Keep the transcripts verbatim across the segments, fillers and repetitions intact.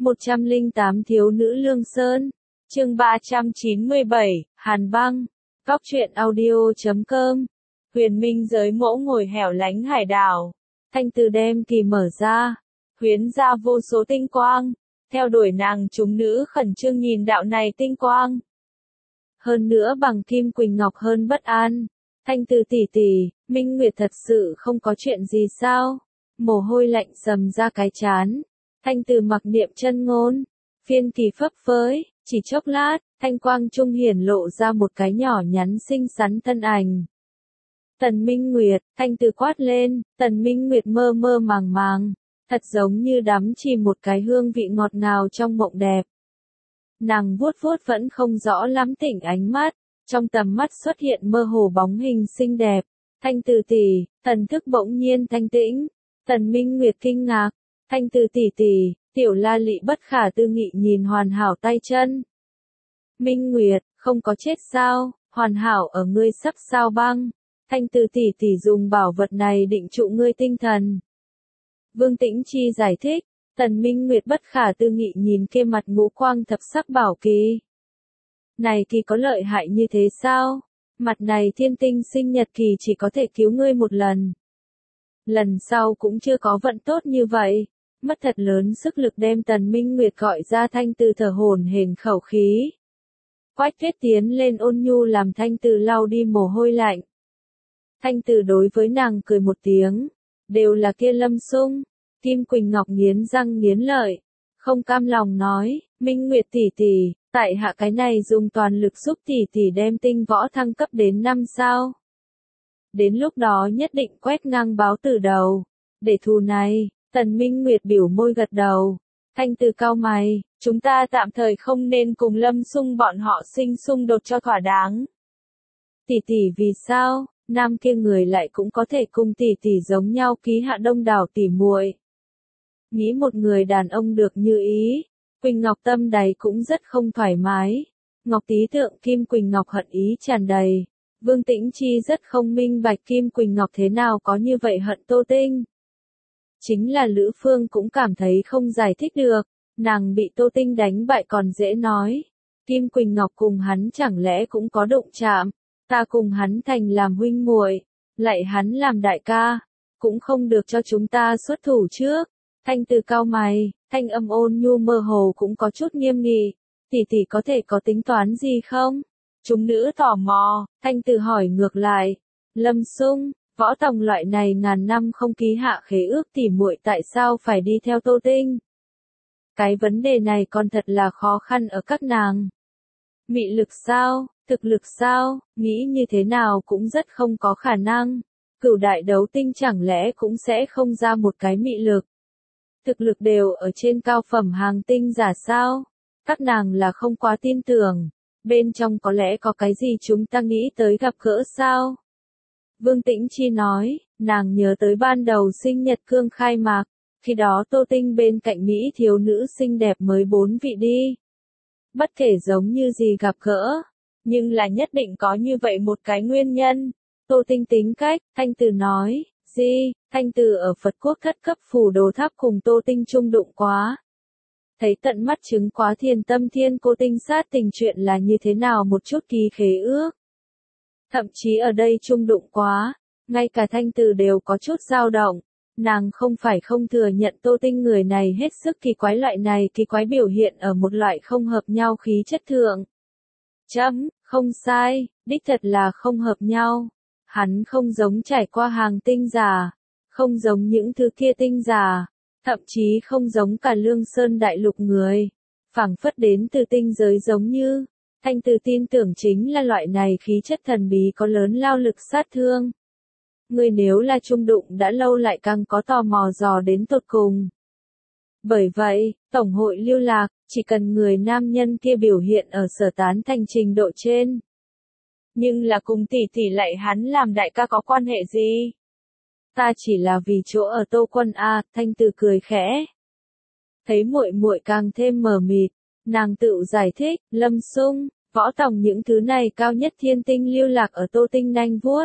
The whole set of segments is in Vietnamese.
một trăm lẻ tám Thiếu nữ Lương Sơn. Chương ba trăm chín mươi bảy, Hàn Băng. Góc truyện audio chấm com. Huyền minh giới mẫu ngồi hẻo lánh hải đảo. Thanh từ đem kỳ mở ra. Huyến ra vô số tinh quang. Theo đuổi nàng chúng nữ khẩn trương nhìn đạo này tinh quang. Hơn nữa bằng kim quỳnh ngọc hơn bất an. Thanh từ tỷ tỷ, Minh Nguyệt thật sự không có chuyện gì sao? Mồ hôi lạnh sầm ra cái chán. Thanh từ mặc niệm chân ngôn. Phiên kỳ phấp phới, chỉ chốc lát, thanh quang trung hiển lộ ra một cái nhỏ nhắn xinh xắn thân ảnh. Tần Minh Nguyệt, thanh từ quát lên, Tần Minh Nguyệt mơ mơ màng màng, thật giống như đắm chìm một cái hương vị ngọt ngào trong mộng đẹp. Nàng vuốt vuốt vẫn không rõ lắm tỉnh ánh mắt, trong tầm mắt xuất hiện mơ hồ bóng hình xinh đẹp. Thanh từ tỷ, thần thức bỗng nhiên thanh tĩnh. Tần Minh Nguyệt kinh ngạc, thanh từ tỷ tỷ, tiểu la lị bất khả tư nghị nhìn hoàn hảo tay chân. Minh Nguyệt, không có chết sao, hoàn hảo ở ngươi sắp sao băng. Thanh từ tỷ tỷ dùng bảo vật này định trụ ngươi tinh thần. Vương Tĩnh Chi giải thích, Tần Minh Nguyệt bất khả tư nghị nhìn kia mặt ngũ quang thập sắc bảo kỳ. Này kỳ có lợi hại như thế sao? Mặt này thiên tinh sinh nhật kỳ chỉ có thể cứu ngươi một lần. Lần sau cũng chưa có vận tốt như vậy. Mất thật lớn sức lực đem Tần Minh Nguyệt gọi ra thanh từ thở hổn hển khẩu khí. Quách Tuyết tiến lên ôn nhu làm thanh từ lau đi mồ hôi lạnh. Thanh từ đối với nàng cười một tiếng. Đều là kia Lâm Sung. Kim Quỳnh Ngọc nghiến răng nghiến lợi. Không cam lòng nói, Minh Nguyệt tỷ tỷ, tại hạ cái này dùng toàn lực giúp tỷ tỷ đem tinh võ thăng cấp đến năm sao. Đến lúc đó nhất định quét ngang báo từ đầu. Để thù này, Tần Minh Nguyệt biểu môi gật đầu. Thanh từ cao mày, chúng ta tạm thời không nên cùng Lâm Sung bọn họ sinh xung đột cho thỏa đáng. Tỷ tỷ vì sao, nam kia người lại cũng có thể cùng tỷ tỷ giống nhau ký hạ đông đảo tỷ muội. Nghĩ một người đàn ông được như ý, Quỳnh Ngọc tâm đáy cũng rất không thoải mái. Ngọc tí tượng Kim Quỳnh Ngọc hận ý tràn đầy. Vương Tĩnh Chi rất không minh bạch Kim Quỳnh Ngọc thế nào có như vậy hận Tô Tinh. Chính là Lữ Phương cũng cảm thấy không giải thích được, nàng bị Tô Tinh đánh bại còn dễ nói. Kim Quỳnh Ngọc cùng hắn chẳng lẽ cũng có đụng chạm, ta cùng hắn thành làm huynh muội, lại hắn làm đại ca, cũng không được cho chúng ta xuất thủ trước. Thanh từ cao mày, thanh âm ôn nhu mơ hồ cũng có chút nghiêm nghị, tỷ tỷ có thể có tính toán gì không? Chúng nữ tò mò, thanh từ hỏi ngược lại, Lâm Sung, Võ Tòng loại này ngàn năm không ký hạ khế ước tỉ muội tại sao phải đi theo Tô Tinh? Cái vấn đề này còn thật là khó khăn ở các nàng. Mị lực sao, thực lực sao, nghĩ như thế nào cũng rất không có khả năng. Cửu đại đấu tinh chẳng lẽ cũng sẽ không ra một cái mị lực. Thực lực đều ở trên cao phẩm hàng tinh giả sao? Các nàng là không quá tin tưởng. Bên trong có lẽ có cái gì chúng ta nghĩ tới gặp gỡ sao? Vương Tĩnh Chi nói, nàng nhớ tới ban đầu sinh nhật cương khai mạc. Khi đó Tô Tinh bên cạnh Mỹ thiếu nữ xinh đẹp mới bốn vị đi. Bất kể giống như gì gặp gỡ. Nhưng là nhất định có như vậy một cái nguyên nhân. Tô Tinh tính cách, thanh từ nói. Di, thanh từ ở Phật quốc thất cấp phủ đồ tháp cùng Tô Tinh chung đụng quá. Thấy tận mắt chứng quá thiền tâm thiên cô tinh sát tình chuyện là như thế nào một chút ký khế ước. Thậm chí ở đây chung đụng quá, ngay cả thanh từ đều có chút dao động. Nàng không phải không thừa nhận Tô Tinh người này hết sức kỳ quái, loại này kỳ quái biểu hiện ở một loại không hợp nhau khí chất thượng. Chấm, không sai, đích thật là không hợp nhau. Hắn không giống trải qua hàng tinh giả, không giống những thứ kia tinh giả, thậm chí không giống cả Lương Sơn đại lục người, phảng phất đến từ tinh giới giống như, thanh từ tin tưởng chính là loại này khí chất thần bí có lớn lao lực sát thương. Người nếu là chung đụng đã lâu lại càng có tò mò dò đến tột cùng. Bởi vậy, Tổng hội lưu lạc, chỉ cần người nam nhân kia biểu hiện ở sở tán thành trình độ trên. Nhưng là cùng tỷ tỷ lại hắn làm đại ca có quan hệ gì? Ta chỉ là vì chỗ ở Tô Quân a, thanh từ cười khẽ. Thấy muội muội càng thêm mờ mịt, nàng tự giải thích, Lâm Sung, Võ Tòng những thứ này cao nhất thiên tinh lưu lạc ở Tô Tinh nanh vuốt.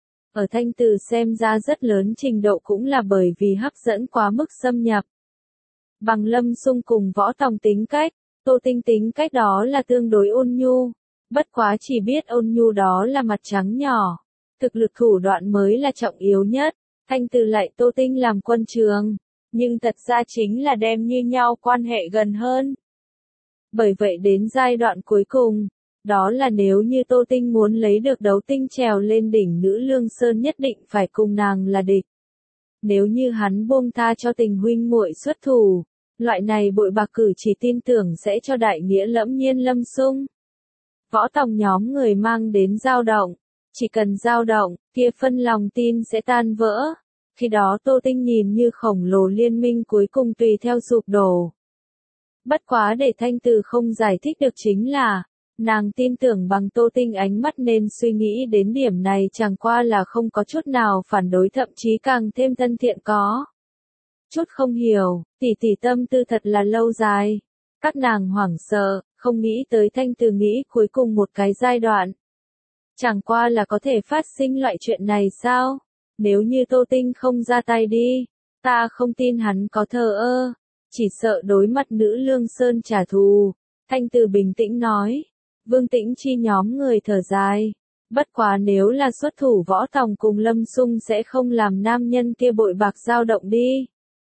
Ở thanh từ xem ra rất lớn trình độ cũng là bởi vì hấp dẫn quá mức xâm nhập. Bằng Lâm Xung cùng Võ Tòng tính cách, Tô Tinh tính cách đó là tương đối ôn nhu. Bất quá chỉ biết ôn nhu đó là mặt trắng nhỏ. Thực lực thủ đoạn mới là trọng yếu nhất. Thanh Từ lại Tô Tinh làm quân trường. Nhưng thật ra chính là đem như nhau quan hệ gần hơn. Bởi vậy đến giai đoạn cuối cùng, đó là nếu như Tô Tinh muốn lấy được Đấu Tinh trèo lên đỉnh Nữ Lương Sơn nhất định phải cùng nàng là địch. Nếu như hắn buông tha cho tình huynh muội xuất thủ, loại này bội bạc cử chỉ tin tưởng sẽ cho đại nghĩa lẫm nhiên Lâm Xung. Võ Tòng nhóm người mang đến dao động, chỉ cần dao động, kia phân lòng tin sẽ tan vỡ. Khi đó Tô Tinh nhìn như khổng lồ liên minh cuối cùng tùy theo sụp đổ. Bất quá để Thanh Từ không giải thích được chính là, nàng tin tưởng bằng Tô Tinh ánh mắt nên suy nghĩ đến điểm này chẳng qua là không có chút nào phản đối thậm chí càng thêm thân thiện có. Chút không hiểu, tỷ tỷ tâm tư thật là lâu dài. Các nàng hoảng sợ, không nghĩ tới Thanh Từ nghĩ cuối cùng một cái giai đoạn. Chẳng qua là có thể phát sinh loại chuyện này sao? Nếu như Tô Tinh không ra tay đi, ta không tin hắn có thờ ơ, chỉ sợ đối mặt Nữ Lương Sơn trả thù. Thanh Từ bình tĩnh nói. Vương Tĩnh Chi nhóm người thở dài. Bất quá nếu là xuất thủ Võ Tòng cùng Lâm Xung sẽ không làm nam nhân kia bội bạc dao động đi.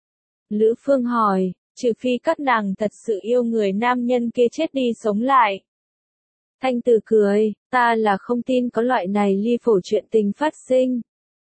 Lữ Phương hỏi, trừ phi các nàng thật sự yêu người nam nhân kia chết đi sống lại. Thanh Từ cười, ta là không tin có loại này ly phổ chuyện tình phát sinh.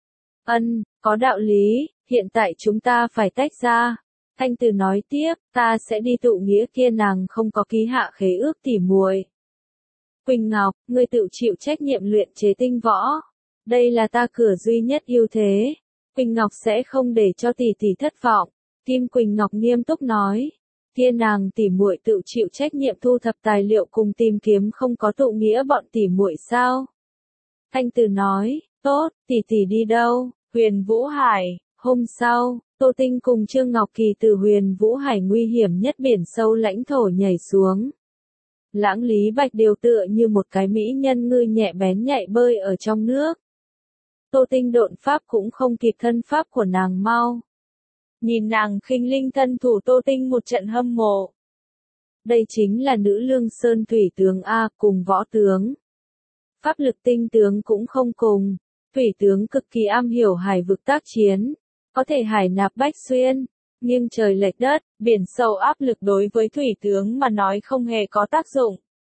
Ân, có đạo lý, hiện tại chúng ta phải tách ra. Thanh Từ nói tiếp, ta sẽ đi tụ nghĩa kia nàng không có ký hạ khế ước tỉ muội. Quỳnh Ngọc, ngươi tự chịu trách nhiệm luyện chế tinh võ. Đây là ta cửa duy nhất ưu thế. Quỳnh Ngọc sẽ không để cho tỷ tỷ thất vọng. Kim Quỳnh Ngọc nghiêm túc nói. Kia nàng tỉ muội tự chịu trách nhiệm thu thập tài liệu cùng tìm kiếm không có tụ nghĩa bọn tỉ muội sao? Thanh Từ nói, tốt, tỷ tỷ đi đâu? Huyền Vũ Hải. Hôm sau, Tô Tinh cùng Trương Ngọc Kỳ từ Huyền Vũ Hải nguy hiểm nhất biển sâu lãnh thổ nhảy xuống. Lãng Lý Bạch đều tựa như một cái mỹ nhân ngư nhẹ bén nhạy bơi ở trong nước. Tô Tinh độn pháp cũng không kịp thân pháp của nàng mau. Nhìn nàng khinh linh thân thủ Tô Tinh một trận hâm mộ. Đây chính là Nữ Lương Sơn thủy tướng A cùng võ tướng. Pháp lực tinh tướng cũng không cùng. Thủy tướng cực kỳ am hiểu hải vực tác chiến. Có thể hải nạp bách xuyên. Nghiêng trời lệch đất, biển sâu áp lực đối với thủy tướng mà nói không hề có tác dụng.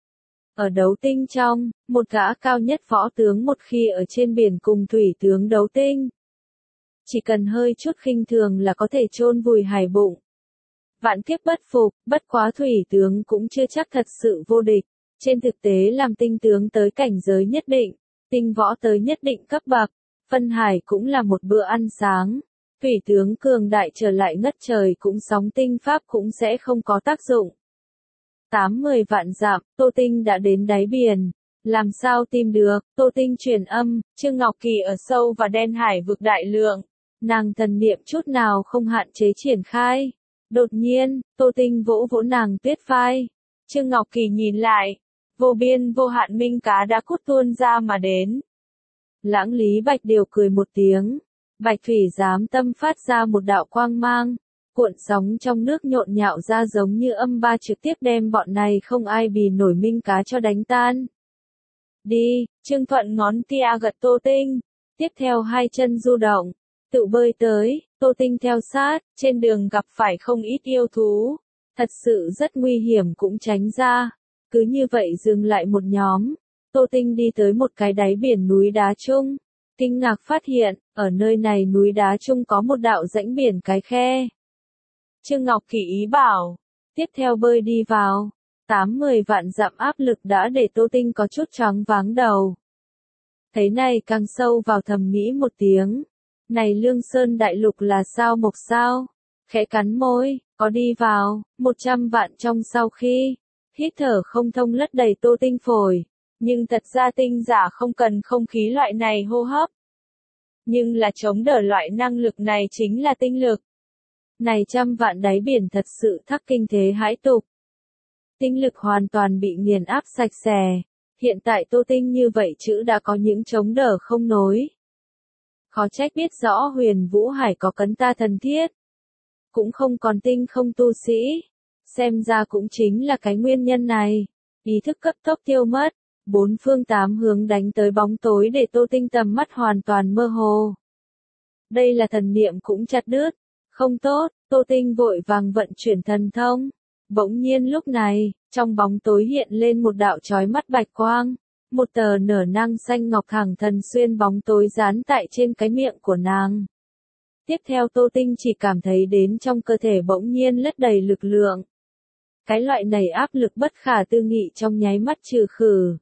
Ở đấu tinh trong, một gã cao nhất võ tướng một khi ở trên biển cùng thủy tướng đấu tinh. Chỉ cần hơi chút khinh thường là có thể chôn vùi hải bụng. Vạn kiếp bất phục, bất quá thủy tướng cũng chưa chắc thật sự vô địch. Trên thực tế làm tinh tướng tới cảnh giới nhất định, tinh võ tới nhất định cấp bậc, phân hải cũng là một bữa ăn sáng. Thủy tướng cường đại trở lại ngất trời cũng sóng tinh pháp cũng sẽ không có tác dụng. Tám mười vạn dặm, Tô Tinh đã đến đáy biển. Làm sao tìm được, Tô Tinh truyền âm, Trương Ngọc Kỳ ở sâu và đen hải vực đại lượng. Nàng thần niệm chút nào không hạn chế triển khai. Đột nhiên, Tô Tinh vỗ vỗ nàng tuyết vai. Trương Ngọc Kỳ nhìn lại. Vô biên vô hạn minh cá đã cút tuôn ra mà đến. Lãng Lý Bạch đều cười một tiếng. Bạch thủy giám tâm phát ra một đạo quang mang, cuộn sóng trong nước nhộn nhạo ra giống như âm ba trực tiếp đem bọn này không ai bì nổi minh cá cho đánh tan. Đi, Trương Thuận ngón tia gật Tô Tinh, tiếp theo hai chân du động, tự bơi tới, Tô Tinh theo sát, trên đường gặp phải không ít yêu thú, thật sự rất nguy hiểm cũng tránh ra, cứ như vậy dừng lại một nhóm, Tô Tinh đi tới một cái đáy biển núi đá chung. Kinh ngạc phát hiện, ở nơi này núi đá chung có một đạo rãnh biển cái khe. Trương Ngọc Kỳ ý bảo, tiếp theo bơi đi vào, tám mười vạn dặm áp lực đã để Tô Tinh có chút choáng váng đầu. Thấy này càng sâu vào thầm nghĩ một tiếng, này Lương Sơn đại lục là sao mộc sao, khẽ cắn môi, có đi vào, một trăm vạn trong sau khi, hít thở không thông lất đầy Tô Tinh phổi. Nhưng thật ra tinh giả không cần không khí loại này hô hấp. Nhưng là chống đỡ loại năng lực này chính là tinh lực. Này trăm vạn đáy biển thật sự thắc kinh thế hãi tục. Tinh lực hoàn toàn bị nghiền áp sạch sẽ. Hiện tại Tô Tinh như vậy chữ đã có những chống đỡ không nối. Khó trách biết rõ Huyền Vũ Hải có cấn ta thần thiết. cũng không còn tinh không tu sĩ. Xem ra cũng chính là cái nguyên nhân này. Ý thức cấp tốc tiêu mất, bốn phương tám hướng đánh tới bóng tối để Tô Tinh tầm mắt hoàn toàn mơ hồ. Đây là thần niệm cũng chặt đứt. Không tốt, Tô Tinh vội vàng vận chuyển thần thông. Bỗng nhiên lúc này, trong bóng tối hiện lên một đạo chói mắt bạch quang. Một tờ nở năng xanh ngọc hàng thần xuyên bóng tối dán tại trên cái miệng của nàng. Tiếp theo Tô Tinh chỉ cảm thấy đến trong cơ thể bỗng nhiên lất đầy lực lượng. Cái loại này áp lực bất khả tư nghị trong nháy mắt trừ khử.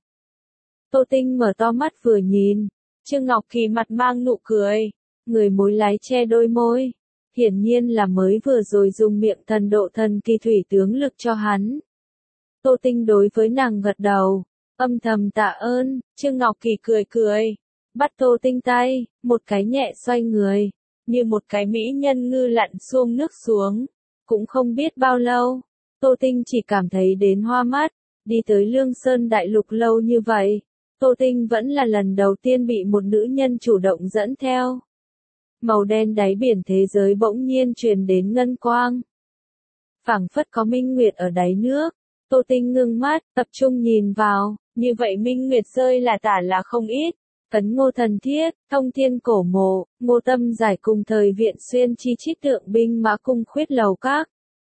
Tô Tinh mở to mắt vừa nhìn, Trương Ngọc Kỳ mặt mang nụ cười, người mối lái che đôi môi. Hiển nhiên là mới vừa rồi dùng miệng thần độ thần kỳ thủy tướng lực cho hắn. Tô Tinh đối với nàng gật đầu, âm thầm tạ ơn. Trương Ngọc Kỳ cười cười, bắt Tô Tinh tay, một cái nhẹ xoay người, như một cái mỹ nhân ngư lặn xuông nước xuống. Cũng không biết bao lâu, Tô Tinh chỉ cảm thấy đến hoa mắt. Đi tới Lương Sơn Đại Lục lâu như vậy, Tô Tinh vẫn là lần đầu tiên bị một nữ nhân chủ động dẫn theo. Màu đen đáy biển thế giới bỗng nhiên truyền đến ngân quang. Phảng phất có minh nguyệt ở đáy nước. Tô Tinh ngưng mắt, tập trung nhìn vào, như vậy minh nguyệt rơi là tả là không ít. Cấn Ngô Thần Thiết, Thông Thiên Cổ Mộ, Ngô Tâm Giải cùng thời viện xuyên chi trích tượng binh mã cung khuyết lầu các.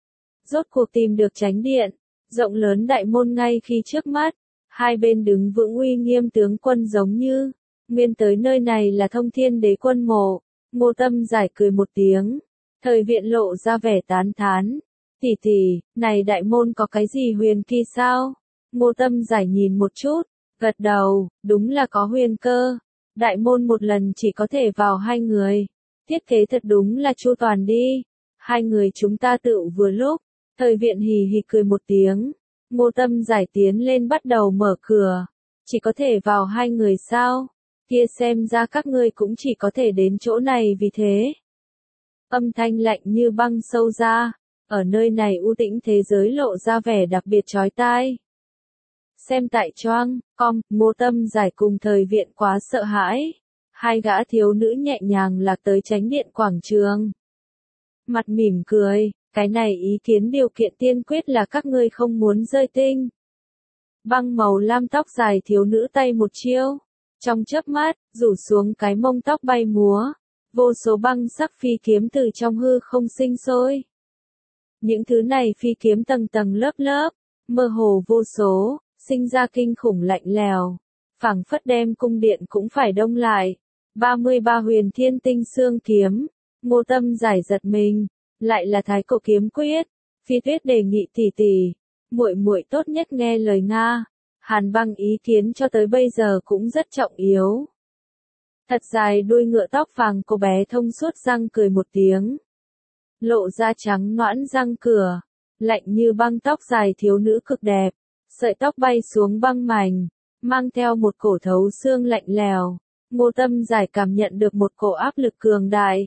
Rốt cuộc tìm được chánh điện, rộng lớn đại môn ngay khi trước mắt. Hai bên đứng vững uy nghiêm tướng quân giống như, nguyên tới nơi này là Thông Thiên Đế quân mộ. Ngô Tâm Giải cười một tiếng, thời viện lộ ra vẻ tán thán. Tỷ tỷ, này đại môn có cái gì huyền kỳ sao? Ngô Tâm Giải nhìn một chút, gật đầu, đúng là có huyền cơ. Đại môn một lần chỉ có thể vào hai người. Thiết kế thật đúng là chu toàn đi. Hai người chúng ta tự vừa lúc. Thời viện hì hì cười một tiếng. Ngô Tâm Giải tiến lên bắt đầu mở cửa. Chỉ có thể vào hai người sao? Kia xem ra các ngươi cũng chỉ có thể đến chỗ này vì thế. Âm thanh lạnh như băng sâu ra. Ở nơi này u tĩnh thế giới lộ ra vẻ đặc biệt chói tai. Xem tại choang, com, Ngô Tâm Giải cùng thời viện quá sợ hãi. Hai gã thiếu nữ nhẹ nhàng lạc tới chánh điện quảng trường. Mặt mỉm cười, cái này ý kiến điều kiện tiên quyết là các ngươi không muốn rơi tinh. Băng màu lam tóc dài thiếu nữ tay một chiêu. Trong chớp mắt, rủ xuống cái mông tóc bay múa. Vô số băng sắc phi kiếm từ trong hư không sinh sôi. Những thứ này phi kiếm tầng tầng lớp lớp, mơ hồ vô số, sinh ra kinh khủng lạnh lèo. Phảng phất đem cung điện cũng phải đông lại. ba mươi ba huyền thiên tinh xương kiếm. Ngô Tâm Giải giật mình, lại là thái cổ kiếm quyết. Phi Tuyết đề nghị tỷ tỷ, muội muội tốt nhất nghe lời Nga. Hàn Băng ý kiến cho tới bây giờ cũng rất trọng yếu. Thật dài đuôi ngựa tóc vàng cô bé thông suốt răng cười một tiếng. Lộ ra trắng nõn răng cửa, lạnh như băng tóc dài thiếu nữ cực đẹp, sợi tóc bay xuống băng mảnh, mang theo một cổ thấu xương lạnh lèo. Ngô Tâm Giải cảm nhận được một cổ áp lực cường đại.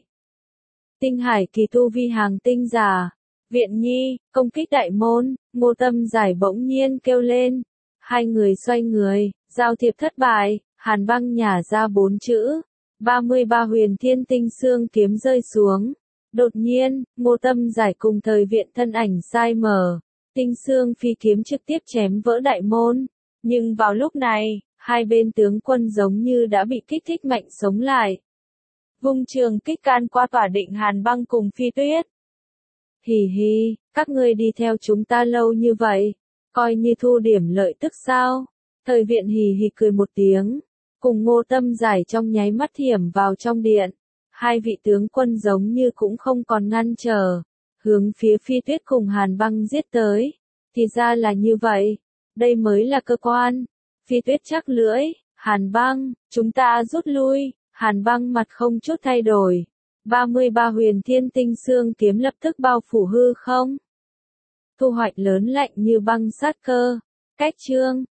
Tinh hải kỳ tu vi hàng tinh giả, viện nhi, công kích đại môn. Ngô Tâm Giải bỗng nhiên kêu lên. Hai người xoay người, giao thiệp thất bại, Hàn Băng nhả ra bốn chữ. ba mươi ba huyền thiên tinh xương kiếm rơi xuống. Đột nhiên, Ngô Tâm Giải cùng thời viện thân ảnh sai mở. Tinh xương phi kiếm trực tiếp chém vỡ đại môn. Nhưng vào lúc này, hai bên tướng quân giống như đã bị kích thích mạnh sống lại. Vung trường kích can qua tỏa định Hàn Băng cùng Phi Tuyết. Hì hì, các ngươi đi theo chúng ta lâu như vậy, coi như thu điểm lợi tức sao? Thời viện hì hì cười một tiếng, cùng Ngô Tâm Giải trong nháy mắt hiểm vào trong điện. Hai vị tướng quân giống như cũng không còn ngăn trở, hướng phía Phi Tuyết cùng Hàn Băng giết tới. Thì ra là như vậy, đây mới là cơ quan. Phi Tuyết chắc lưỡi, Hàn Băng, chúng ta rút lui. Hàn Băng mặt không chút thay đổi. ba mươi ba huyền thiên tinh xương kiếm lập tức bao phủ hư không. Thu hoạch lớn lạnh như băng sát cơ. Cách chương